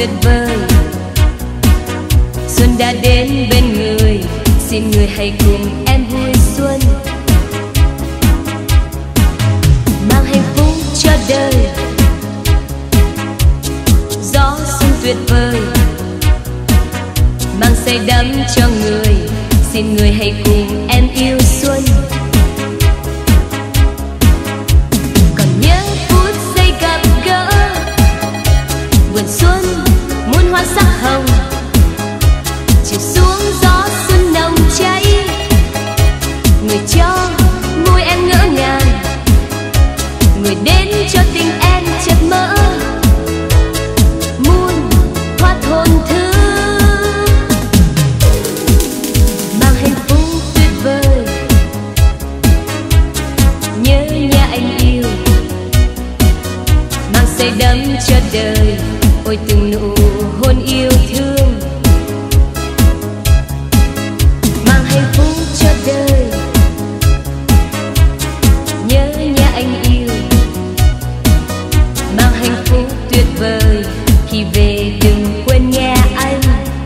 tuyệt vời. Xuân đã đến bên người, xin người hãy cùng em vui xuân, mang hạnh phúc cho đời. Gió xuân tuyệt vời, mang say đắm cho người, xin người hãy cùng em yêu xuân. Còn nhớ phút giây gặp gỡ, vườn xuân muôn hoa sắc hồng, chiều xuống gió xuân nồng cháy. Người cho môi em ngỡ ngàng, người đến cho tình em chợt mơ, muôn hoa thôn thứ mang hạnh phúc tuyệt vời. Nhớ nhà anh yêu, mang say đắm cho đời, ôi từng nụ hôn yêu thương, mang hạnh phúc cho đời. Nhớ nhà anh yêu, mang hạnh phúc tuyệt vời, khi về đừng quên nghe anh.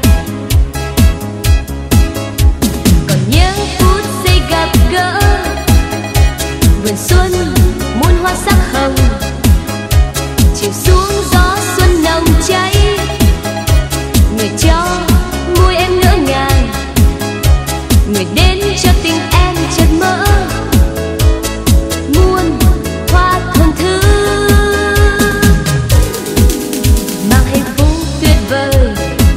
Còn nhớ phút giây gặp gỡ, vườn xuân muôn hoa sắc hồng, chiều xuống gió xuân nồng cháy. Người cho môi em ngỡ ngàng, người đến cho tình em chợt mơ, muôn hoa thơm thứ mang hạnh phúc tuyệt vời.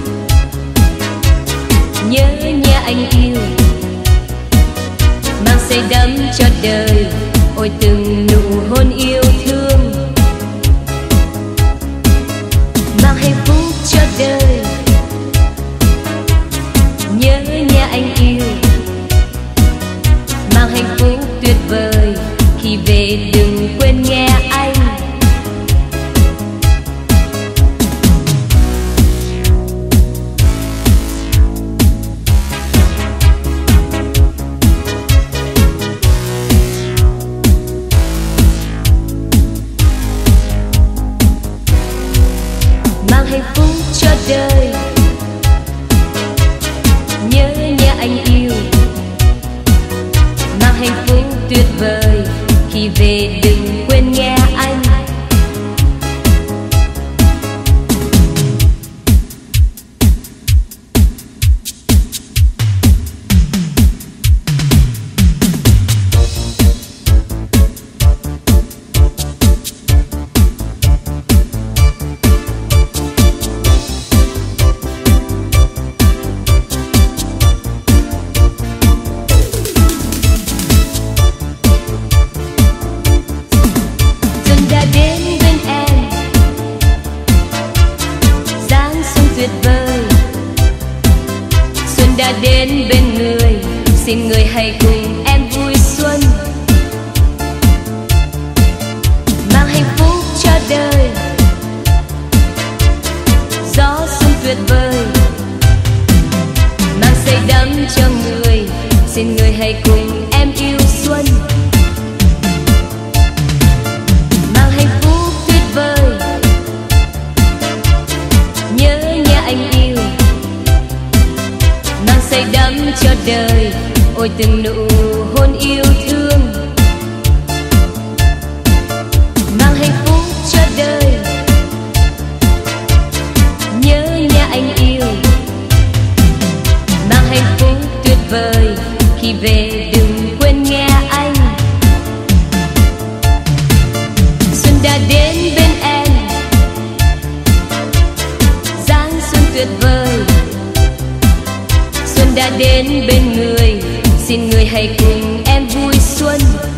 Nhớ nhà anh yêu, mang say đắm cho đời, ôi từng nụ hôn yêu thương, mang hạnh phúc cho đời. Nhớ nhà anh yêu, mang hạnh phúc tuyệt vời, khi về đừng quên nghe anh. Mang hạnh phúc cho đời. Nhớ nhà anh yêu, mang hạnh phúc tuyệt vời, khi về đừng quên nghe anh. Tuyệt vời, xuân đã đến bên người, xin người hãy cùng em vui xuân, mang hạnh phúc cho đời. Gió xuân tuyệt vời, mang say đắm cho người, xin người hãy cùng em yêu xuân, mang hạnh phúc tuyệt vời. Nhớ nhà anh yêu, mang say đắm cho đời, ôi từng nụ hôn yêu thương, mang hạnh phúc cho đời. Nhớ nhà anh yêu, mang hạnh phúc tuyệt vời, khi về đừng quên nghe anh. Xuân đã đến bên em, tuyệt vời. Xuân đã đến bên người, xin người hãy cùng em vui xuân,